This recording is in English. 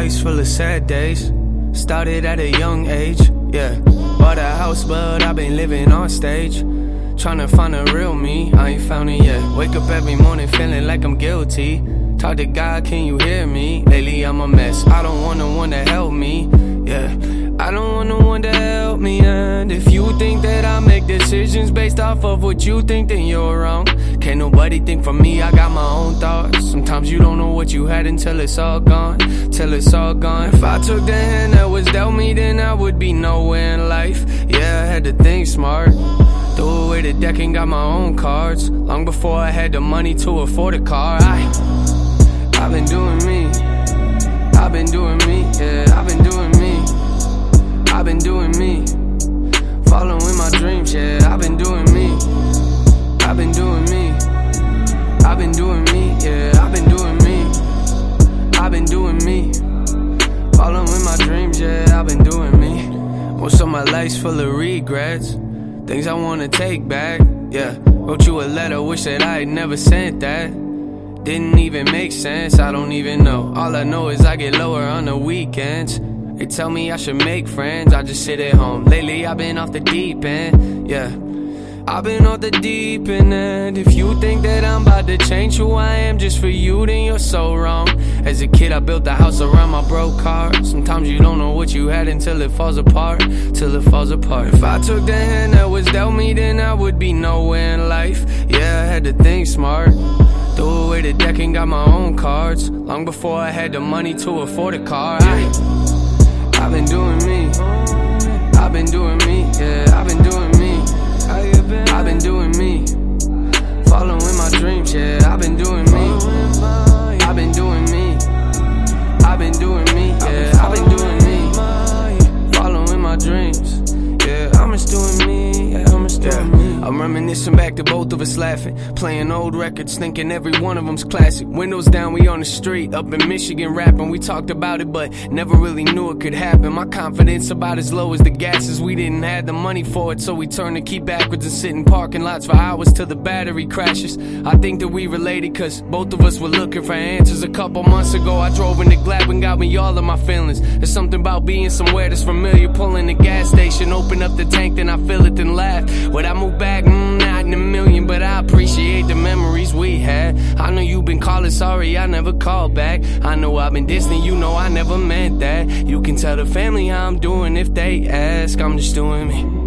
life's full of sad days. Started at a young age, yeah. Bought a house, but I've been living on stage. Tryna find a real me, I ain't found it yet. Wake up every morning feeling like I'm guilty. Talk to God, can you hear me? Lately I'm a mess, I don't want no one to help me, yeah. I don't want no one to help me. And if you think that I make decisions based off of what you think, then you're wrong. Can't nobody think for me, I got my own thoughts. Sometimes you don't know what you had until it's all gone. Till it's all gone. If I took the hand that was dealt me, then I would be nowhere in life. Yeah, I had to think smart. Threw away the deck and got my own cards. Long before I had the money to afford a car. I've been doing me. I've been doing me, yeah, I've been doing me. I've been doing me. Following my dreams, yeah, I've been doing me. I've been doing me. I've been doing me, yeah, I've been doing me. I've been doing me. Following my dreams, yeah, I've been doing me. Most of my life's full of regrets. Things I wanna take back, yeah. Wrote you a letter, wish that I had never sent that. Didn't even make sense, I don't even know. All I know is I get lower on the weekends. They tell me I should make friends, I just sit at home. Lately I've been off the deep end, yeah. I've been off the deep end, and if you think that I'm about to change who I am just for you, then you're so wrong. As a kid I built a house around my broke car. Sometimes you don't know what you had until it falls apart. Till it falls apart. If I took the hand that was dealt me, then I would be nowhere in life. Yeah, I had to think smart. Threw away the deck and got my own cards. Long before I had the money to afford a car. I've been doing me. I've been doing me, yeah, I've been doing me. I've been doing me. Following my dreams, yeah, I've been doing me. I've been doing me. I've been doing me, yeah, I've been doing me. Following my dreams, yeah, I'm just doing me, yeah, I'm just doing me. I'm reminiscing back to both of us laughing, playing old records, thinking every one of them's classic. Windows down, we on the street, up in Michigan rapping. We talked about it, but never really knew it could happen. My confidence about as low as the gases. We didn't have the money for it, so we turned to keep backwards and sit in parking lots for hours till the battery crashes. I think that we related, cause both of us were looking for answers. A couple months ago, I drove into Gladwin, got me all of my feelings. There's something about being somewhere that's familiar. Pulling the gas station, open up the tank, then I fill it, then laugh. When I move back, not in a million, but I appreciate the memories we had. I know you've been calling, sorry I never called back. I know I've been distant, you know I never meant that. You can tell the family how I'm doing if they ask. I'm just doing me.